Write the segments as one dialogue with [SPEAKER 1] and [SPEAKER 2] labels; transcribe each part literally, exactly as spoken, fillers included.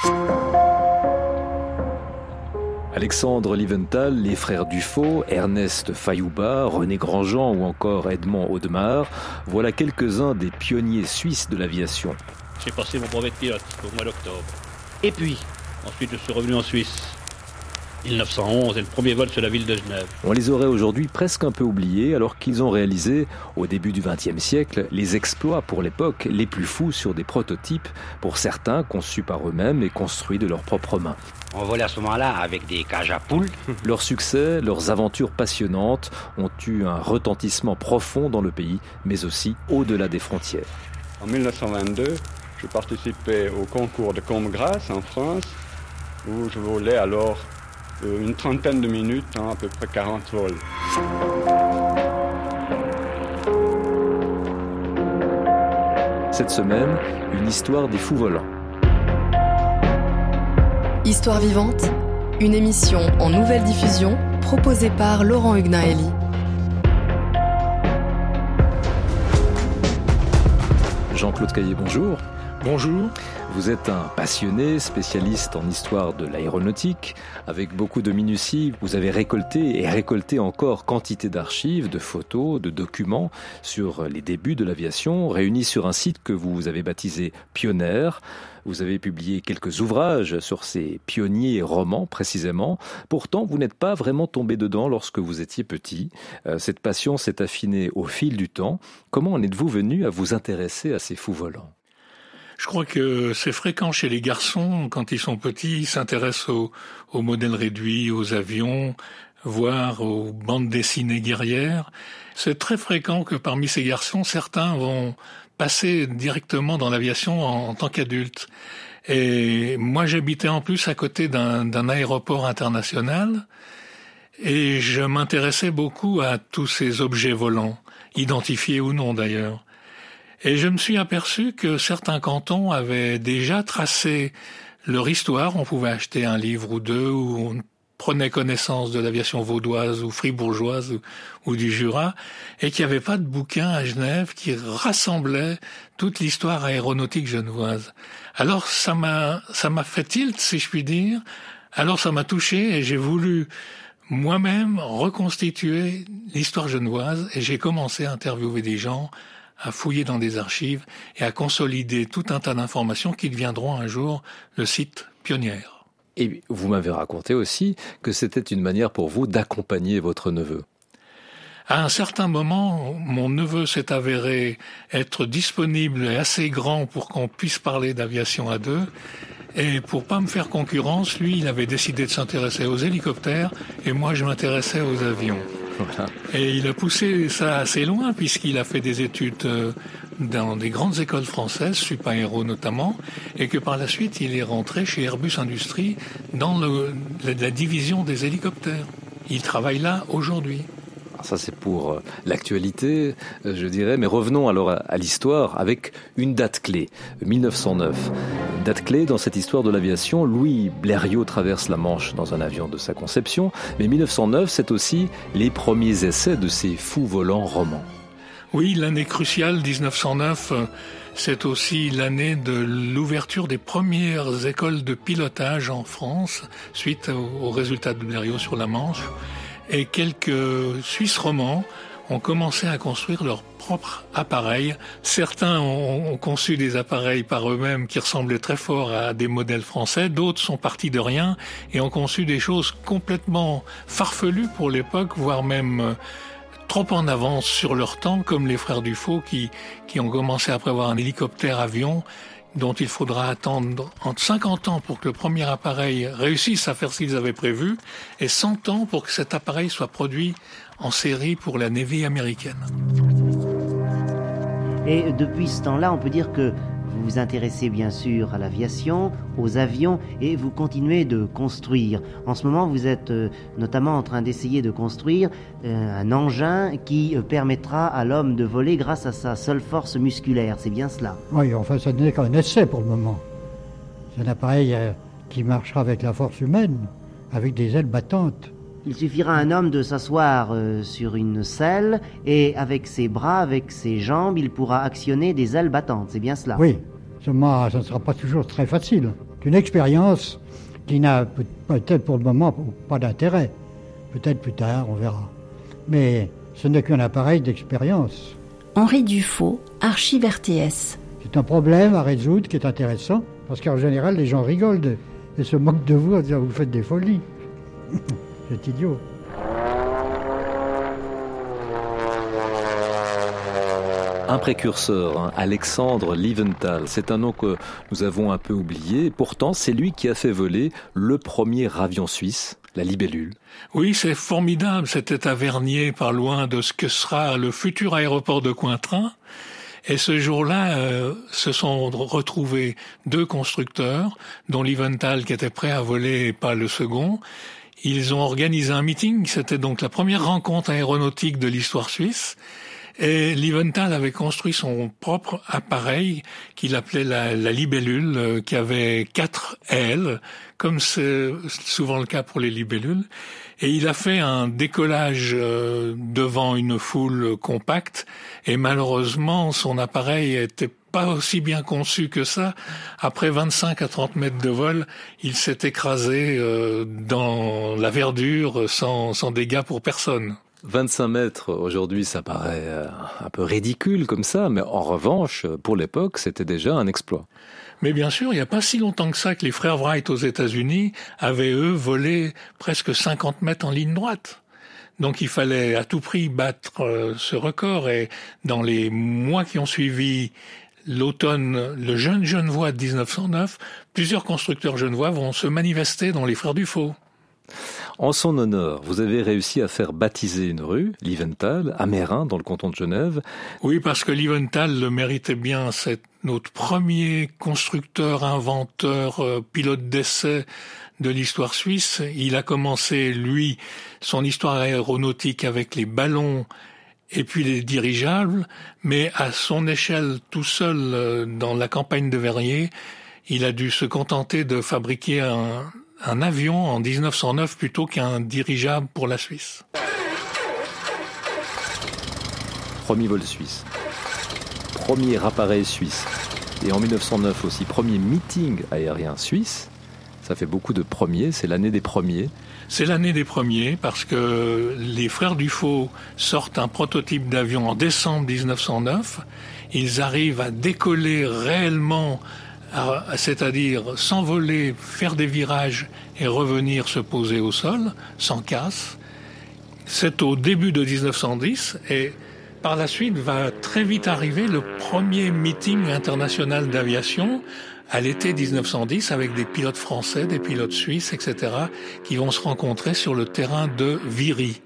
[SPEAKER 1] Alexandre Lieventhal, les frères Dufaux, Ernest Fayouba, René Grandjean ou encore Edmond Audemars, voilà quelques-uns des pionniers suisses de l'aviation.
[SPEAKER 2] J'ai passé mon brevet de pilote au mois d'octobre.
[SPEAKER 3] Et puis,
[SPEAKER 2] Ensuite, je suis revenu en Suisse. mille neuf cent onze et le premier vol sur la ville de Genève.
[SPEAKER 1] On les aurait aujourd'hui presque un peu oubliés alors qu'ils ont réalisé, au début du vingtième siècle, les exploits pour l'époque les plus fous sur des prototypes, pour certains conçus par eux-mêmes et construits de leurs propres mains.
[SPEAKER 3] on volait à ce moment-là avec des cages à poules.
[SPEAKER 1] Leurs succès, leurs aventures passionnantes ont eu un retentissement profond dans le pays, mais aussi au-delà des frontières.
[SPEAKER 4] En mille neuf cent vingt-deux, je participais au concours de Combe-Grasse en France, où je volais alors une trentaine de minutes, hein, à peu près quarante vols.
[SPEAKER 1] Cette semaine, une histoire des fous volants.
[SPEAKER 5] Histoire vivante, une émission en nouvelle diffusion proposée par Laurent Hugnaeli.
[SPEAKER 1] Jean-Claude Caillé, bonjour.
[SPEAKER 6] Bonjour.
[SPEAKER 1] Vous êtes un passionné, spécialiste en histoire de l'aéronautique. Avec beaucoup de minutie, vous avez récolté et récolté encore quantité d'archives, de photos, de documents sur les débuts de l'aviation, réunis sur un site que vous avez baptisé Pionnières. Vous avez publié quelques ouvrages sur ces pionniers romans, précisément. Pourtant, vous n'êtes pas vraiment tombé dedans lorsque vous étiez petit. Euh, cette passion s'est affinée au fil du temps. Comment en êtes-vous venu à vous intéresser à ces fous volants ?
[SPEAKER 6] Je crois que c'est fréquent chez les garçons, quand ils sont petits, ils s'intéressent aux, aux modèles réduits, aux avions, voire aux bandes dessinées guerrières. C'est très fréquent que parmi ces garçons, certains vont passer directement dans l'aviation en, en tant qu'adultes. Et moi, j'habitais en plus à côté d'un, d'un aéroport international et je m'intéressais beaucoup à tous ces objets volants, identifiés ou non d'ailleurs. Et je me suis aperçu que certains cantons avaient déjà tracé leur histoire. On pouvait acheter un livre ou deux où on prenait connaissance de l'aviation vaudoise ou fribourgeoise ou, ou du Jura, et qu'il n'y avait pas de bouquin à Genève qui rassemblait toute l'histoire aéronautique genevoise. Alors ça m'a, ça m'a fait tilt, si je puis dire. Alors ça m'a touché et j'ai voulu moi-même reconstituer l'histoire genevoise et j'ai commencé à interviewer des gens, à fouiller dans des archives et à consolider tout un tas d'informations qui deviendront un jour le site Pionnières.
[SPEAKER 1] Et vous m'avez raconté aussi que c'était une manière pour vous d'accompagner votre neveu.
[SPEAKER 6] À un certain moment, mon neveu s'est avéré être disponible et assez grand pour qu'on puisse parler d'aviation à deux. Et pour pas me faire concurrence, lui, il avait décidé de s'intéresser aux hélicoptères et moi, je m'intéressais aux avions. Voilà. Et il a poussé ça assez loin puisqu'il a fait des études dans des grandes écoles françaises, Supaéro notamment, et que par la suite il est rentré chez Airbus Industries dans le, la, la division des hélicoptères. Il travaille là aujourd'hui.
[SPEAKER 1] Ça c'est pour l'actualité, je dirais, mais revenons alors à, à l'histoire avec une date clé, mille neuf cent neuf. Une date clé dans cette histoire de l'aviation, Louis Blériot traverse la Manche dans un avion de sa conception, mais mille neuf cent neuf c'est aussi les premiers essais de ces fous volants romans.
[SPEAKER 6] Oui, l'année cruciale dix-neuf cent neuf, c'est aussi l'année de l'ouverture des premières écoles de pilotage en France, suite aux, aux résultats de Blériot sur la Manche. Et quelques Suisses romans ont commencé à construire leurs propres appareils. Certains ont, ont conçu des appareils par eux-mêmes qui ressemblaient très fort à des modèles français. D'autres sont partis de rien et ont conçu des choses complètement farfelues pour l'époque, voire même euh, trop en avance sur leur temps, comme les frères Dufaux qui, qui ont commencé à prévoir un hélicoptère-avion dont il faudra attendre entre cinquante ans pour que le premier appareil réussisse à faire ce qu'ils avaient prévu et cent ans pour que cet appareil soit produit en série pour la Navy américaine.
[SPEAKER 7] Et depuis ce temps-là, on peut dire que vous vous intéressez bien sûr à l'aviation, aux avions, et vous continuez de construire. En ce moment, vous êtes euh, notamment en train d'essayer de construire euh, un engin qui euh, permettra à l'homme de voler grâce à sa seule force musculaire. C'est bien cela?
[SPEAKER 8] Oui, enfin, ça n'est qu'un essai pour le moment. C'est un appareil euh, qui marchera avec la force humaine, avec des ailes battantes.
[SPEAKER 7] Il suffira à un homme de s'asseoir euh, sur une selle et avec ses bras, avec ses jambes, il pourra actionner des ailes battantes. C'est bien cela?
[SPEAKER 8] Oui, seulement ça ne sera pas toujours très facile. une expérience qui n'a peut-être pour le moment pas d'intérêt. Peut-être plus tard, on verra. Mais ce n'est qu'un appareil d'expérience.
[SPEAKER 9] Henri Dufaux, Archives R T S.
[SPEAKER 8] C'est un problème à résoudre qui est intéressant, parce qu'en général, les gens rigolent de, et se moquent de vous en disant « vous faites des folies ». C'est idiot.
[SPEAKER 1] Un précurseur, hein, Alexandre Lieventhal, c'est un nom que nous avons un peu oublié. Pourtant, c'est lui qui a fait voler le premier avion suisse, la Libellule.
[SPEAKER 6] Oui, c'est formidable. C'était à Vernier, pas loin de ce que sera le futur aéroport de Cointrin. Et ce jour-là, euh, se sont retrouvés deux constructeurs, dont Lieventhal qui était prêt à voler et pas le second. Ils ont organisé un meeting. C'était donc la première rencontre aéronautique de l'histoire suisse. Et Lieventhal avait construit son propre appareil qu'il appelait la, la libellule, euh, qui avait quatre ailes, comme c'est souvent le cas pour les libellules. Et il a fait un décollage euh, devant une foule compacte. Et malheureusement, son appareil était pas aussi bien conçu que ça. Après vingt-cinq à trente mètres de vol, il s'est écrasé euh, dans la verdure sans, sans dégâts pour personne.
[SPEAKER 1] vingt-cinq mètres, aujourd'hui, ça paraît un peu ridicule comme ça, mais en revanche, pour l'époque, c'était déjà un exploit.
[SPEAKER 6] Mais bien sûr, il n'y a pas si longtemps que ça que les frères Wright aux États-Unis avaient, eux, volé presque cinquante mètres en ligne droite. Donc il fallait à tout prix battre euh, ce record. Et dans les mois qui ont suivi l'automne, le jeune Genevois de dix-neuf cent neuf, plusieurs constructeurs genevois vont se manifester dans les frères Dufaux.
[SPEAKER 1] En son honneur, vous avez réussi à faire baptiser une rue, Lieventhal, à Meyrin, dans le canton de Genève.
[SPEAKER 6] Oui, parce que Lieventhal le méritait bien. C'est notre premier constructeur, inventeur, euh, pilote d'essai de l'histoire suisse. Il a commencé, lui, son histoire aéronautique avec les ballons et puis les dirigeables, mais à son échelle, tout seul, euh, dans la campagne de Vernier, il a dû se contenter de fabriquer un... un avion en dix-neuf cent neuf plutôt qu'un dirigeable pour la Suisse.
[SPEAKER 1] Premier vol suisse, premier appareil suisse, et en mille neuf cent neuf aussi, premier meeting aérien suisse. Ça fait beaucoup de premiers, c'est l'année des premiers.
[SPEAKER 6] C'est l'année des premiers parce que les frères Dufaux sortent un prototype d'avion en décembre dix-neuf cent neuf. Ils arrivent à décoller réellement, c'est-à-dire s'envoler, faire des virages et revenir se poser au sol, sans casse. C'est au début de dix-neuf cent dix et par la suite va très vite arriver le premier meeting international d'aviation à l'été dix-neuf cent dix avec des pilotes français, des pilotes suisses, et cetera qui vont se rencontrer sur le terrain de Viry.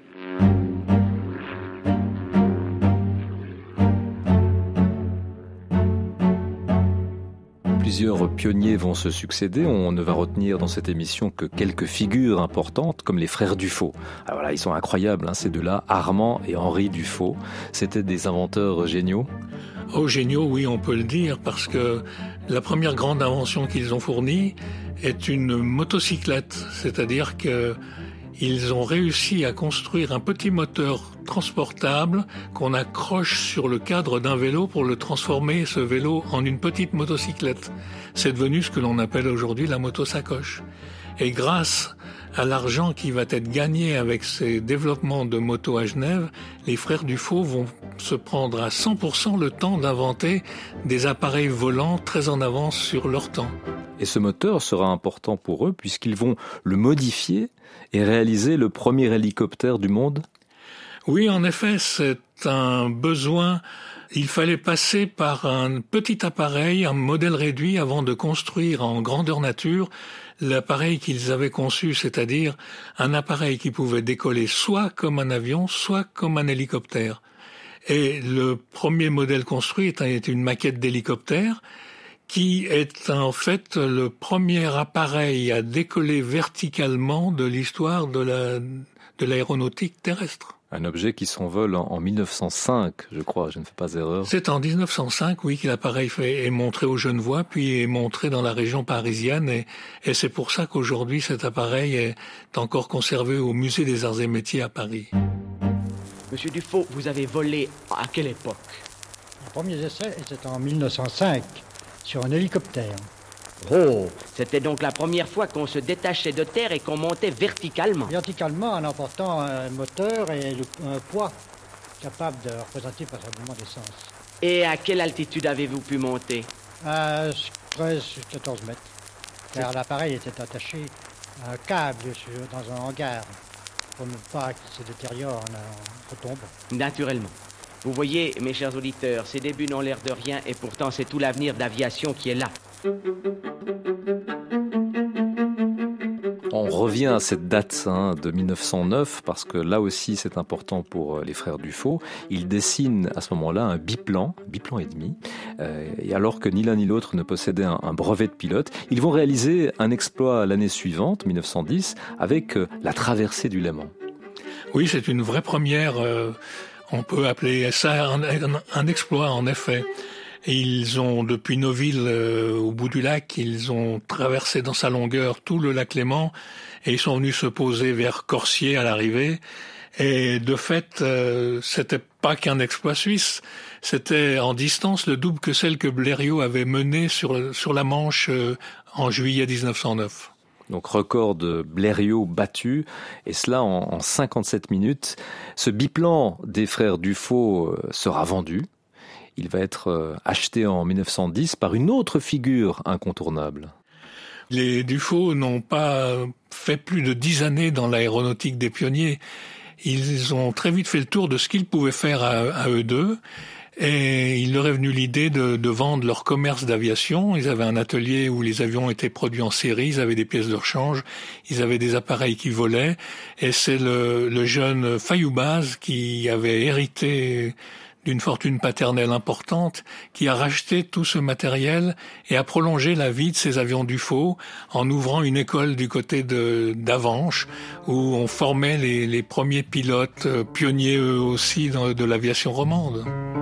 [SPEAKER 1] Plusieurs pionniers vont se succéder. On ne va retenir dans cette émission que quelques figures importantes, comme les frères Dufaux. Alors là, ils sont incroyables, hein, ces deux-là, Armand et Henri Dufaux. C'était des inventeurs géniaux.
[SPEAKER 6] Oh, géniaux, oui, on peut le dire, parce que la première grande invention qu'ils ont fournie est une motocyclette, c'est-à-dire que ils ont réussi à construire un petit moteur transportable qu'on accroche sur le cadre d'un vélo pour le transformer, ce vélo, en une petite motocyclette. C'est devenu ce que l'on appelle aujourd'hui la moto-sacoche. Et grâce à l'argent qui va être gagné avec ces développements de moto à Genève, les frères Dufaux vont se prendre à cent pour cent le temps d'inventer des appareils volants très en avance sur leur temps.
[SPEAKER 1] Et ce moteur sera important pour eux puisqu'ils vont le modifier et réaliser le premier hélicoptère du monde.
[SPEAKER 6] Oui, en effet, c'est un besoin. Il fallait passer par un petit appareil, un modèle réduit, avant de construire en grandeur nature l'appareil qu'ils avaient conçu, c'est-à-dire un appareil qui pouvait décoller soit comme un avion, soit comme un hélicoptère. Et le premier modèle construit est une maquette d'hélicoptère qui est en fait le premier appareil à décoller verticalement de l'histoire de la, de l'aéronautique terrestre.
[SPEAKER 1] Un objet qui s'envole en, en mille neuf cent cinq, je crois, je ne fais pas erreur.
[SPEAKER 6] C'est en dix-neuf cent cinq, oui, que l'appareil fait, est montré aux Genevois, puis est montré dans la région parisienne, et, et c'est pour ça qu'aujourd'hui cet appareil est encore conservé au Musée des Arts et Métiers à Paris.
[SPEAKER 10] Monsieur Dufaux, vous avez volé à quelle époque?
[SPEAKER 8] Les premiers essais étaient en mille neuf cent cinq, sur un hélicoptère.
[SPEAKER 10] Oh, c'était donc la première fois qu'on se détachait de terre et qu'on montait verticalement.
[SPEAKER 8] Verticalement en emportant un moteur et le- un poids capable de représenter passablement d'essence.
[SPEAKER 10] Et à quelle altitude avez-vous pu monter?
[SPEAKER 8] À treize à quatorze mètres. Car l'appareil était attaché à un câble sur- dans un hangar pour ne pas qu'il se détériore en retombe.
[SPEAKER 10] Naturellement. Vous voyez, mes chers auditeurs, ces débuts n'ont l'air de rien et pourtant c'est tout l'avenir d'aviation qui est là.
[SPEAKER 1] On revient à cette date hein, de mille neuf cent neuf parce que là aussi c'est important pour les frères Dufaux. Ils dessinent à ce moment-là un biplan, biplan et demi, euh, et alors que ni l'un ni l'autre ne possédait un, un brevet de pilote, ils vont réaliser un exploit l'année suivante, mille neuf cent dix, avec euh, la traversée du Léman.
[SPEAKER 6] Oui, c'est une vraie première. Euh, on peut appeler ça un, un, un exploit en effet. Et ils ont, depuis Noville, euh, au bout du lac, ils ont traversé dans sa longueur tout le lac Léman et ils sont venus se poser vers Corsier à l'arrivée. Et de fait, euh, c'était pas qu'un exploit suisse, c'était en distance le double que celle que Blériot avait menée sur, sur la Manche euh, en juillet dix-neuf cent neuf.
[SPEAKER 1] Donc record de Blériot battu, et cela en, en cinquante-sept minutes. Ce biplan des frères Dufaux euh, sera vendu. Il va être acheté en mille neuf cent dix par une autre figure incontournable.
[SPEAKER 6] Les Dufaux n'ont pas fait plus de dix années dans l'aéronautique des pionniers. Ils ont très vite fait le tour de ce qu'ils pouvaient faire à, à eux deux. Et il leur est venu l'idée de, de vendre leur commerce d'aviation. Ils avaient un atelier où les avions étaient produits en série, ils avaient des pièces de rechange, ils avaient des appareils qui volaient. Et c'est le, le jeune Fayoubaz qui avait hérité d'une fortune paternelle importante, qui a racheté tout ce matériel et a prolongé la vie de ces avions Dufaux en ouvrant une école du côté de d'Avanches où on formait les, les premiers pilotes euh, pionniers eux aussi dans, de l'aviation romande.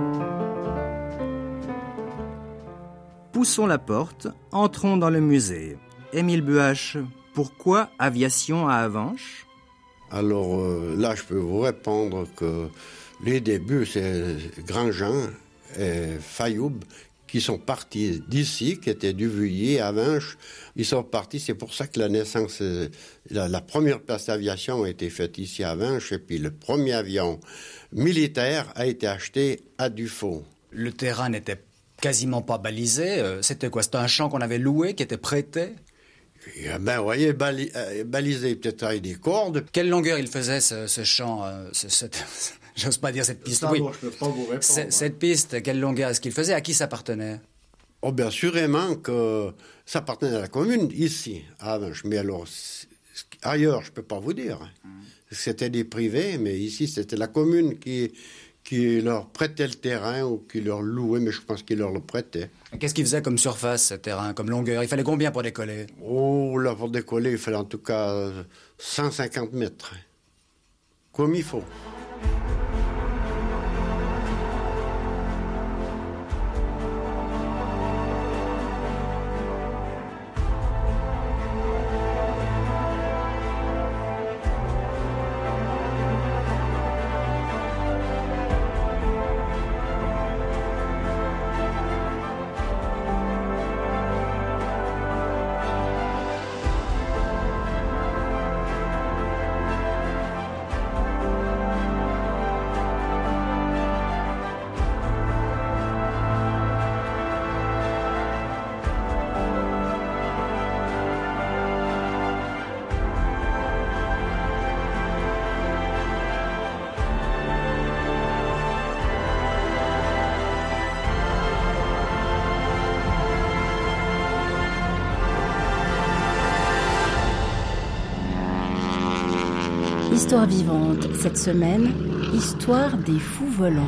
[SPEAKER 11] Poussons la porte, entrons dans le musée. Émile Buache, pourquoi aviation à Avanches?
[SPEAKER 12] Alors euh, là, je peux vous répondre que les débuts, c'est Grandjean et Fayoub qui sont partis d'ici, qui étaient du Vuilly à Avanches. Ils sont partis, c'est pour ça que la naissance, la, la première place d'aviation a été faite ici à Avanches, et puis le premier avion militaire a été acheté à Dufaux.
[SPEAKER 13] Le terrain n'était quasiment pas balisé. C'était quoi? C'était un champ qu'on avait loué, qui était prêté?
[SPEAKER 12] Et, ben, vous voyez, bali, euh, balisé peut-être avec des cordes.
[SPEAKER 13] Quelle longueur il faisait, ce, ce champ euh, ce, cette, j'ose pas dire cette piste.
[SPEAKER 12] Ça,
[SPEAKER 13] oui.
[SPEAKER 12] bon, je peux pas vous répondre,
[SPEAKER 13] C-
[SPEAKER 12] hein.
[SPEAKER 13] Cette piste, quelle longueur est-ce qu'il faisait? À qui ça appartenait?
[SPEAKER 12] Oh, bien sûrement que ça appartenait à la commune, ici, à Avanches. Mais alors, ailleurs, je peux pas vous dire. Mm. C'était des privés, mais ici, c'était la commune qui... qui leur prêtait le terrain ou qui leur louait, mais je pense qu'ils leur le prêtaient.
[SPEAKER 13] Qu'est-ce qu'il faisait comme surface, ce terrain, comme longueur? Il fallait combien pour décoller?
[SPEAKER 12] Oh, là, pour décoller, il fallait en tout cas cent cinquante mètres. Comme il faut.
[SPEAKER 9] Histoire vivante, cette semaine, histoire des fous volants.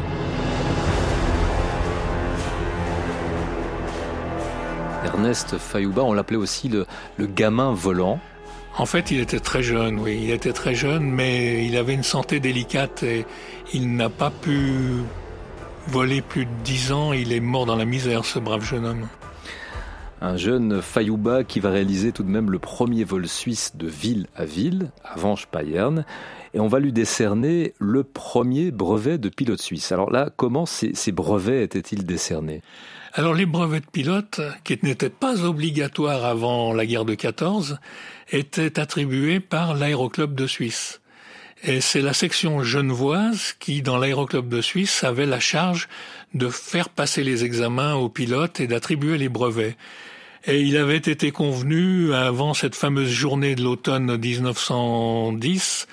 [SPEAKER 1] Ernest Fayoubaz, on l'appelait aussi le, le gamin volant.
[SPEAKER 6] En fait, il était très jeune, oui, il était très jeune, mais il avait une santé délicate et il n'a pas pu voler plus de dix ans. Il est mort dans la misère, ce brave jeune homme.
[SPEAKER 1] Un jeune Fayoubaz qui va réaliser tout de même le premier vol suisse de ville à ville, à Avanches-Payerne, et on va lui décerner le premier brevet de pilote suisse. Alors là, comment ces, ces brevets étaient-ils décernés ?
[SPEAKER 6] Alors les brevets de pilote, qui n'étaient pas obligatoires avant la guerre de quatorze, étaient attribués par l'Aéroclub de Suisse. Et c'est la section genevoise qui, dans l'Aéroclub de Suisse, avait la charge de faire passer les examens aux pilotes et d'attribuer les brevets. Et il avait été convenu, avant cette fameuse journée de l'automne dix-neuf cent dix,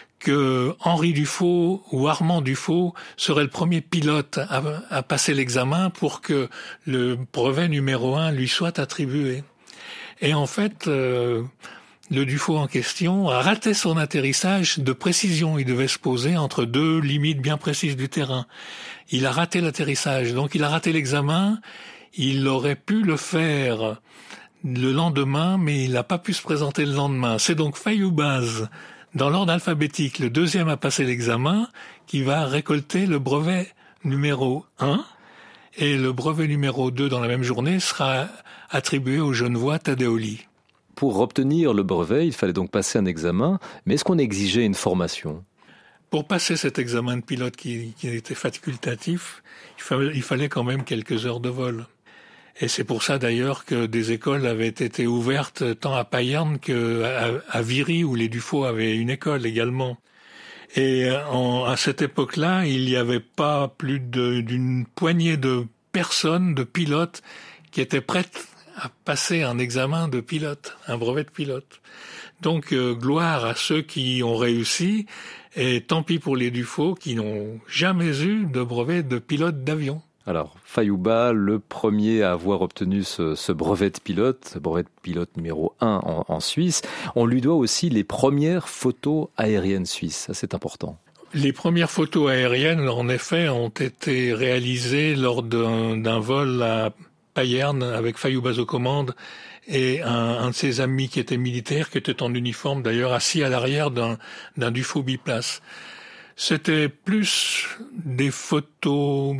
[SPEAKER 6] que Henri Dufaux ou Armand Dufaux serait le premier pilote à, à passer l'examen pour que le brevet numéro un lui soit attribué. Et en fait, euh, le Dufaux en question a raté son atterrissage de précision. Il devait se poser entre deux limites bien précises du terrain. Il a raté l'atterrissage, donc il a raté l'examen. Il aurait pu le faire le lendemain, mais il n'a pas pu se présenter le lendemain. C'est donc Fayoubaz, dans l'ordre alphabétique, le deuxième à passer l'examen, qui va récolter le brevet numéro un, et le brevet numéro deux dans la même journée sera attribué au Genevois Tadeoli.
[SPEAKER 1] Pour obtenir le brevet, il fallait donc passer un examen, mais est-ce qu'on exigeait une formation ?
[SPEAKER 6] Pour passer cet examen de pilote qui, qui était facultatif, il fallait, il fallait quand même quelques heures de vol. Et c'est pour ça d'ailleurs que des écoles avaient été ouvertes tant à Payerne qu'à à Viry, où les Dufaux avaient une école également. Et en, à cette époque-là, il n'y avait pas plus de, d'une poignée de personnes, de pilotes, qui étaient prêtes à passer un examen de pilote, un brevet de pilote. Donc euh, gloire à ceux qui ont réussi, et tant pis pour les Dufaux qui n'ont jamais eu de brevet de pilote d'avion.
[SPEAKER 1] Alors, Fayoubaz, le premier à avoir obtenu ce, ce brevet de pilote, brevet de pilote numéro un en, en Suisse, on lui doit aussi les premières photos aériennes suisses. Ça, c'est important.
[SPEAKER 6] Les premières photos aériennes, en effet, ont été réalisées lors d'un, d'un vol à Payerne avec Fayoubaz aux commandes et un, un de ses amis qui était militaire, qui était en uniforme d'ailleurs, assis à l'arrière d'un, d'un Dufaux biplace. C'était plus des photos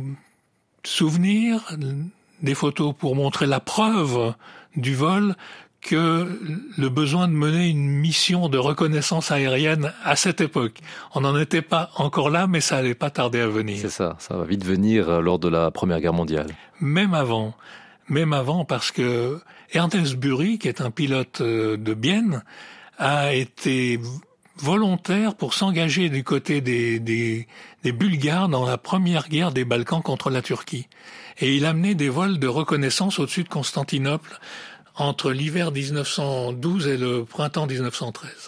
[SPEAKER 6] souvenirs, des photos pour montrer la preuve du vol, que le besoin de mener une mission de reconnaissance aérienne à cette époque. On n'en était pas encore là, mais ça allait pas tarder à venir.
[SPEAKER 1] C'est ça, ça va vite venir lors de la Première Guerre mondiale.
[SPEAKER 6] Même avant, même avant, parce que Ernest Bury, qui est un pilote de Bienne, a été volontaire pour s'engager du côté des, des, des Bulgares dans la première guerre des Balkans contre la Turquie. Et il a mené des vols de reconnaissance au-dessus de Constantinople entre l'hiver dix-neuf cent douze et le printemps dix-neuf cent treize.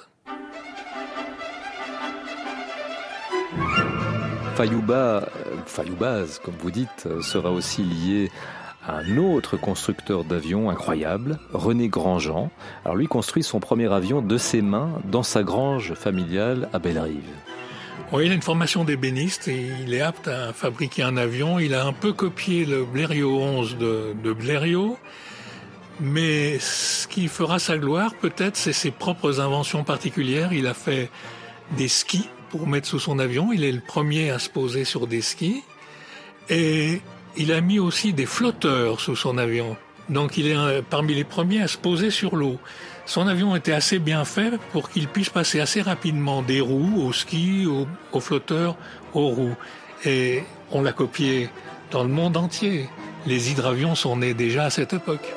[SPEAKER 1] Fayoubaz, Fayoubaz, comme vous dites, sera aussi lié à un autre constructeur d'avions incroyable, René Grandjean. Alors lui construit son premier avion de ses mains dans sa grange familiale à Bellerive.
[SPEAKER 6] Oui, il a une formation d'ébéniste et il est apte à fabriquer un avion. Il a un peu copié le Blériot onze de, de Blériot, mais ce qui fera sa gloire, peut-être, c'est ses propres inventions particulières. Il a fait des skis pour mettre sous son avion. Il est le premier à se poser sur des skis. Et il a mis aussi des flotteurs sous son avion. Donc il est parmi les premiers à se poser sur l'eau. Son avion était assez bien fait pour qu'il puisse passer assez rapidement des roues aux skis, aux, aux flotteurs, aux roues. Et on l'a copié dans le monde entier. Les hydravions sont nés déjà à cette époque.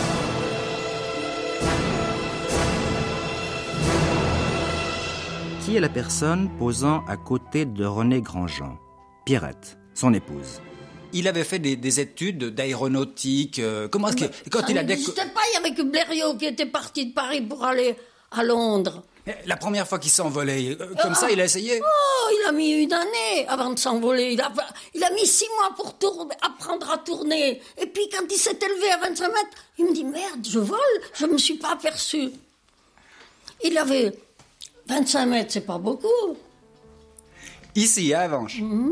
[SPEAKER 11] Qui est la personne posant à côté de René Grandjean ? Pierrette, son épouse.
[SPEAKER 13] Il avait fait des, des études d'aéronautique. Euh, comment est-ce que quand
[SPEAKER 14] ça
[SPEAKER 13] il a
[SPEAKER 14] n'existait pas, il y avait que Blériot qui était parti de Paris pour aller à Londres.
[SPEAKER 13] La première fois qu'il s'envolait, euh, comme
[SPEAKER 14] ah,
[SPEAKER 13] ça, il a essayé.
[SPEAKER 14] Oh, il a mis une année avant de s'envoler. Il a, il a mis six mois pour tourner, apprendre à tourner. Et puis quand il s'est élevé à vingt-cinq mètres, il me dit merde, je vole, je me suis pas aperçu. Il avait vingt-cinq mètres, c'est pas beaucoup.
[SPEAKER 13] Ici, à Avanches.
[SPEAKER 14] Mm-hmm.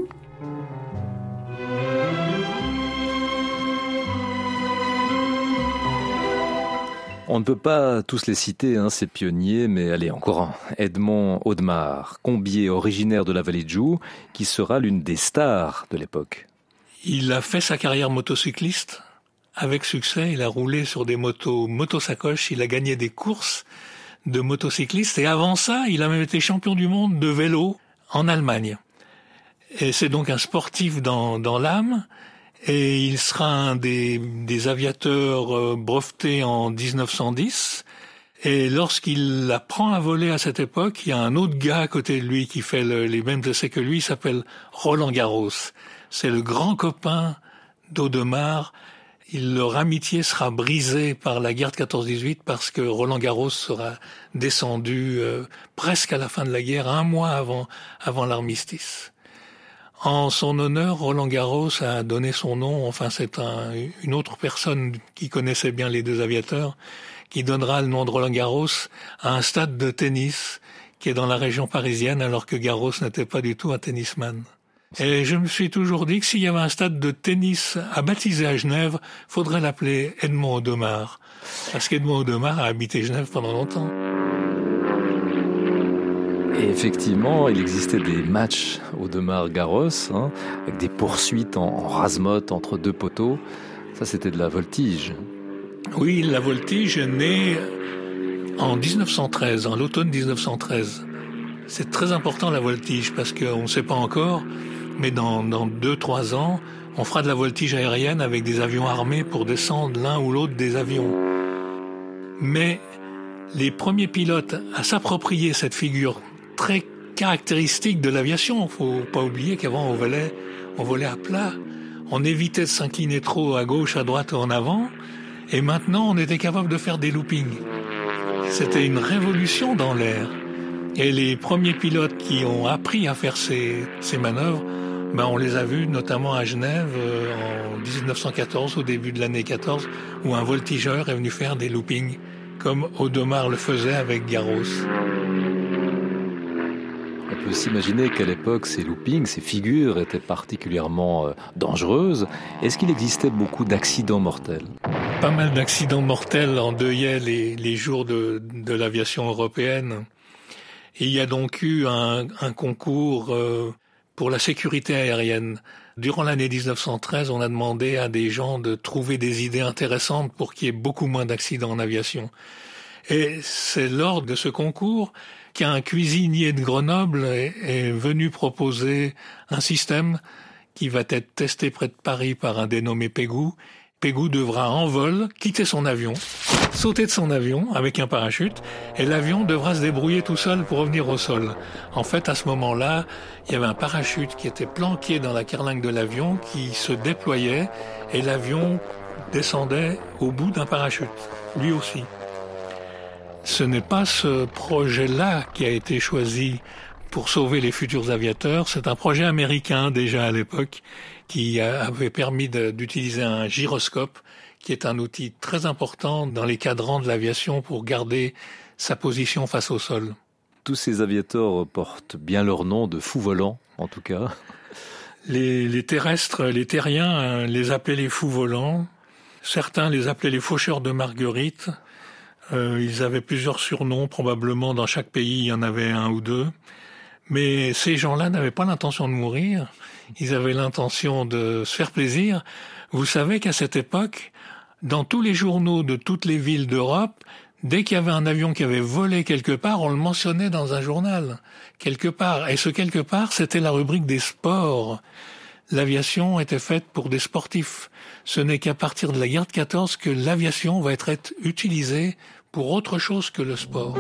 [SPEAKER 1] On ne peut pas tous les citer, hein, ces pionniers, mais allez, encore un. Edmond Audemars, combier originaire de la vallée de Joux, qui sera l'une des stars de l'époque.
[SPEAKER 6] Il a fait sa carrière motocycliste avec succès. Il a roulé sur des motos motosacoches. Il a gagné des courses de motocyclistes. Et avant ça, il a même été champion du monde de vélo en Allemagne. Et c'est donc un sportif dans, dans l'âme. Et il sera un des, des aviateurs brevetés en dix-neuf cent dix. Et lorsqu'il apprend à voler à cette époque, il y a un autre gars à côté de lui qui fait le, les mêmes essais que lui, il s'appelle Roland Garros. C'est le grand copain d'Audemars. Il, leur amitié sera brisée par la guerre de quatorze dix-huit parce que Roland Garros sera descendu euh, presque à la fin de la guerre, un mois avant, avant l'armistice. En son honneur, Roland Garros a donné son nom, enfin c'est un, une autre personne qui connaissait bien les deux aviateurs, qui donnera le nom de Roland Garros à un stade de tennis qui est dans la région parisienne alors que Garros n'était pas du tout un tennisman. Et je me suis toujours dit que s'il y avait un stade de tennis à baptiser à Genève, faudrait l'appeler Edmond Audemars. Parce qu'Edmond Audemars a habité Genève pendant longtemps.
[SPEAKER 1] Et effectivement, il existait des matchs Audemars-Garros, hein, avec des poursuites en, en rase-motte entre deux poteaux. Ça, c'était de la voltige.
[SPEAKER 6] Oui, la voltige est née en dix-neuf cent treize, en l'automne dix-neuf cent treize. C'est très important la voltige parce qu'on ne sait pas encore, mais dans, dans deux, trois ans, on fera de la voltige aérienne avec des avions armés pour descendre l'un ou l'autre des avions. Mais les premiers pilotes à s'approprier cette figure très caractéristique de l'aviation, il ne faut pas oublier qu'avant on volait, on volait à plat, on évitait de s'incliner trop à gauche, à droite ou en avant, et maintenant on était capable de faire des loopings. C'était une révolution dans l'air. Et les premiers pilotes qui ont appris à faire ces, ces manœuvres, ben on les a vus notamment à Genève euh, en dix-neuf cent quatorze, au début de l'année quatorze, où un voltigeur est venu faire des loopings, comme Audemars le faisait avec Garros.
[SPEAKER 1] On peut s'imaginer qu'à l'époque, ces loopings, ces figures étaient particulièrement euh, dangereuses. Est-ce qu'il existait beaucoup d'accidents mortels ?
[SPEAKER 6] Pas mal d'accidents mortels endeuillaient les, les jours de, de l'aviation européenne. Et il y a donc eu un, un concours euh, pour la sécurité aérienne. Durant l'année dix-neuf cent treize, on a demandé à des gens de trouver des idées intéressantes pour qu'il y ait beaucoup moins d'accidents en aviation. Et c'est lors de ce concours qu'un cuisinier de Grenoble est, est venu proposer un système qui va être testé près de Paris par un dénommé Pégou. Pégou devra en vol quitter son avion, sauter de son avion avec un parachute, et l'avion devra se débrouiller tout seul pour revenir au sol. En fait, à ce moment-là, il y avait un parachute qui était planqué dans la carlingue de l'avion, qui se déployait, et l'avion descendait au bout d'un parachute, lui aussi. Ce n'est pas ce projet-là qui a été choisi pour sauver les futurs aviateurs, c'est un projet américain déjà à l'époque, qui avait permis de, d'utiliser un gyroscope, qui est un outil très important dans les cadrans de l'aviation pour garder sa position face au sol.
[SPEAKER 1] Tous ces aviateurs portent bien leur nom de fous volants, en tout cas.
[SPEAKER 6] Les, les terrestres, les terriens, les appelaient les fous volants. Certains les appelaient les faucheurs de Marguerite. Euh, ils avaient plusieurs surnoms, probablement dans chaque pays il y en avait un ou deux. Mais ces gens-là n'avaient pas l'intention de mourir, ils avaient l'intention de se faire plaisir. Vous savez qu'à cette époque, dans tous les journaux de toutes les villes d'Europe, dès qu'il y avait un avion qui avait volé quelque part, on le mentionnait dans un journal, quelque part. Et ce quelque part, c'était la rubrique des sports. L'aviation était faite pour des sportifs. Ce n'est qu'à partir de la guerre de quatorze que l'aviation va être utilisée pour autre chose que le sport.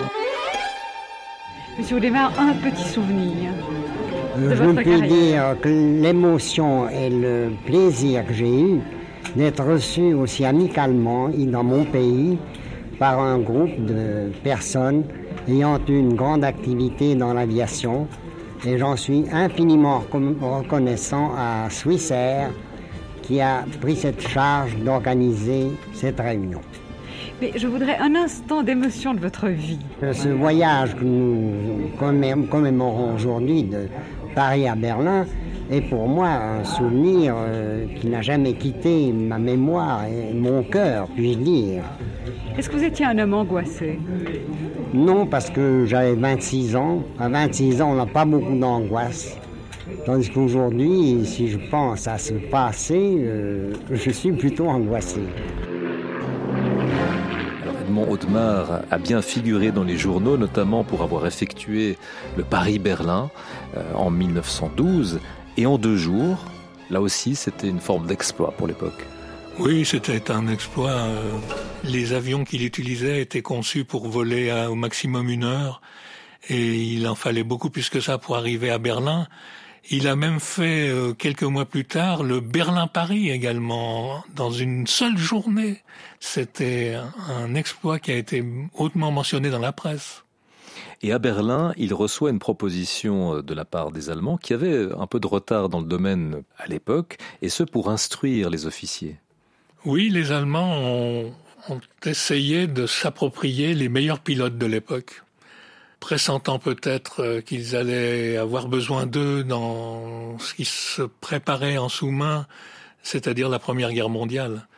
[SPEAKER 15] Monsieur Audemars, un petit souvenir de
[SPEAKER 16] Je
[SPEAKER 15] votre
[SPEAKER 16] peux
[SPEAKER 15] carrière.
[SPEAKER 16] dire que l'émotion et le plaisir que j'ai eu d'être reçu aussi amicalement dans mon pays par un groupe de personnes ayant eu une grande activité dans l'aviation. Et j'en suis infiniment reconnaissant à Swissair qui a pris cette charge d'organiser cette réunion.
[SPEAKER 15] Mais je voudrais un instant d'émotion de votre vie.
[SPEAKER 16] Ce voyage que nous commémorons aujourd'hui de Paris à Berlin est pour moi un souvenir qui n'a jamais quitté ma mémoire et mon cœur, puis-je dire.
[SPEAKER 15] Est-ce que vous étiez un homme angoissé?
[SPEAKER 16] Non, parce que j'avais vingt-six ans. À vingt-six ans, on n'a pas beaucoup d'angoisse. Tandis qu'aujourd'hui, si je pense à ce passé, euh, je suis plutôt angoissé.
[SPEAKER 1] Edmond Audemars a bien figuré dans les journaux, notamment pour avoir effectué le Paris-Berlin euh, en mille neuf cent douze. Et en deux jours, Là aussi, c'était une forme d'exploit pour l'époque.
[SPEAKER 6] Oui, c'était un exploit. Les avions qu'il utilisait étaient conçus pour voler à, au maximum une heure. Et il en fallait beaucoup plus que ça pour arriver à Berlin. Il a même fait, euh, quelques mois plus tard, le Berlin-Paris également, dans une seule journée. C'était un exploit qui a été hautement mentionné dans la presse.
[SPEAKER 1] Et à Berlin, il reçoit une proposition de la part des Allemands qui avaient un peu de retard dans le domaine à l'époque, et ce pour instruire les officiers.
[SPEAKER 6] Oui, les Allemands ont, ont essayé de s'approprier les meilleurs pilotes de l'époque, pressentant peut-être qu'ils allaient avoir besoin d'eux dans ce qui se préparait en sous-main, c'est-à-dire la Première Guerre mondiale,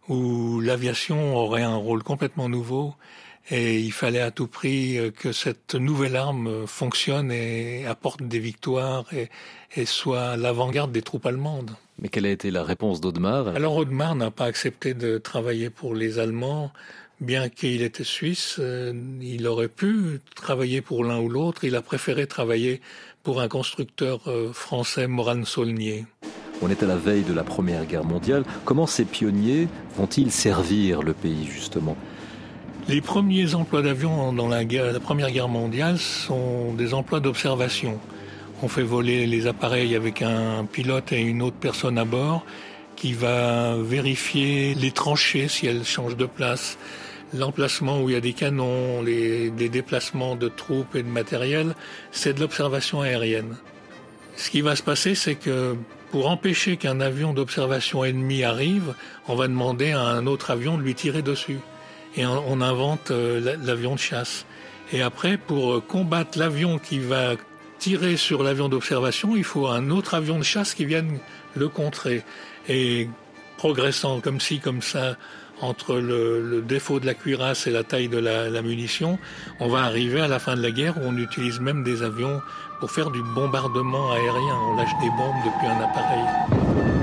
[SPEAKER 6] où l'aviation aurait un rôle complètement nouveau. Et il fallait à tout prix que cette nouvelle arme fonctionne et apporte des victoires et, et soit l'avant-garde des troupes allemandes.
[SPEAKER 1] Mais quelle a été la réponse d'Audemars ?
[SPEAKER 6] Alors Audemars n'a pas accepté de travailler pour les Allemands. Bien qu'il était suisse, il aurait pu travailler pour l'un ou l'autre. Il a préféré travailler pour un constructeur français, Morane-Saulnier.
[SPEAKER 1] On est à la veille de la Première Guerre mondiale. Comment ces pionniers vont-ils servir le pays, justement ?
[SPEAKER 6] Les premiers emplois d'avion dans la, guerre, la Première Guerre mondiale sont des emplois d'observation. On fait voler les appareils avec un pilote et une autre personne à bord qui va vérifier les tranchées si elles changent de place, l'emplacement où il y a des canons, les, les déplacements de troupes et de matériel. C'est de l'observation aérienne. Ce qui va se passer, c'est que pour empêcher qu'un avion d'observation ennemi arrive, on va demander à un autre avion de lui tirer dessus. Et on invente l'avion de chasse. Et après, pour combattre l'avion qui va tirer sur l'avion d'observation, il faut un autre avion de chasse qui vienne le contrer. Et progressant comme ci, comme ça, entre le, le défaut de la cuirasse et la taille de la, la munition, on va arriver à la fin de la guerre où on utilise même des avions pour faire du bombardement aérien. On lâche des bombes depuis un appareil.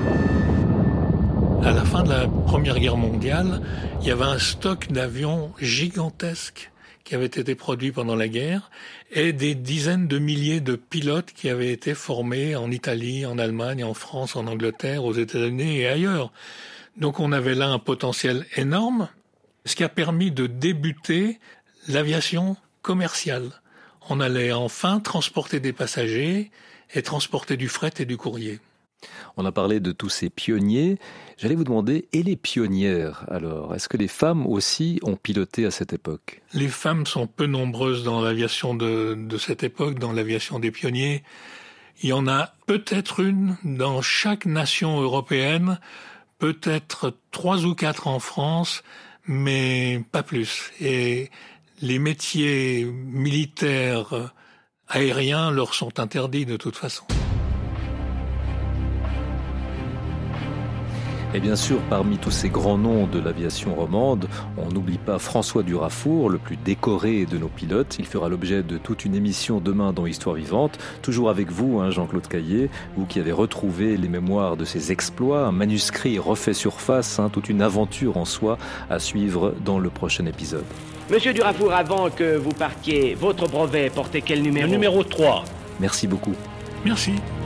[SPEAKER 6] À la fin de la Première Guerre mondiale, il y avait un stock d'avions gigantesques qui avaient été produits pendant la guerre et des dizaines de milliers de pilotes qui avaient été formés en Italie, en Allemagne, en France, en Angleterre, aux États-Unis et ailleurs. Donc on avait là un potentiel énorme, ce qui a permis de débuter l'aviation commerciale. On allait enfin transporter des passagers et transporter du fret et du courrier.
[SPEAKER 1] On a parlé de tous ces pionniers. J'allais vous demander, et les pionnières alors ? Est-ce que les femmes aussi ont piloté à cette époque ?
[SPEAKER 6] Les femmes sont peu nombreuses dans l'aviation de, de cette époque, dans l'aviation des pionniers. Il y en a peut-être une dans chaque nation européenne, peut-être trois ou quatre en France, mais pas plus. Et les métiers militaires aériens leur sont interdits de toute façon.
[SPEAKER 1] Et bien sûr, parmi tous ces grands noms de l'aviation romande, on n'oublie pas François Durafour, le plus décoré de nos pilotes. Il fera l'objet de toute une émission demain dans Histoire vivante. Toujours avec vous, hein, Jean-Claude Caillé, vous qui avez retrouvé les mémoires de ses exploits, un manuscrit refait surface, hein, toute une aventure en soi à suivre dans le prochain épisode.
[SPEAKER 10] Monsieur Durafour, avant que vous partiez, votre brevet portait quel numéro ?
[SPEAKER 2] Le numéro trois.
[SPEAKER 1] Merci beaucoup.
[SPEAKER 6] Merci.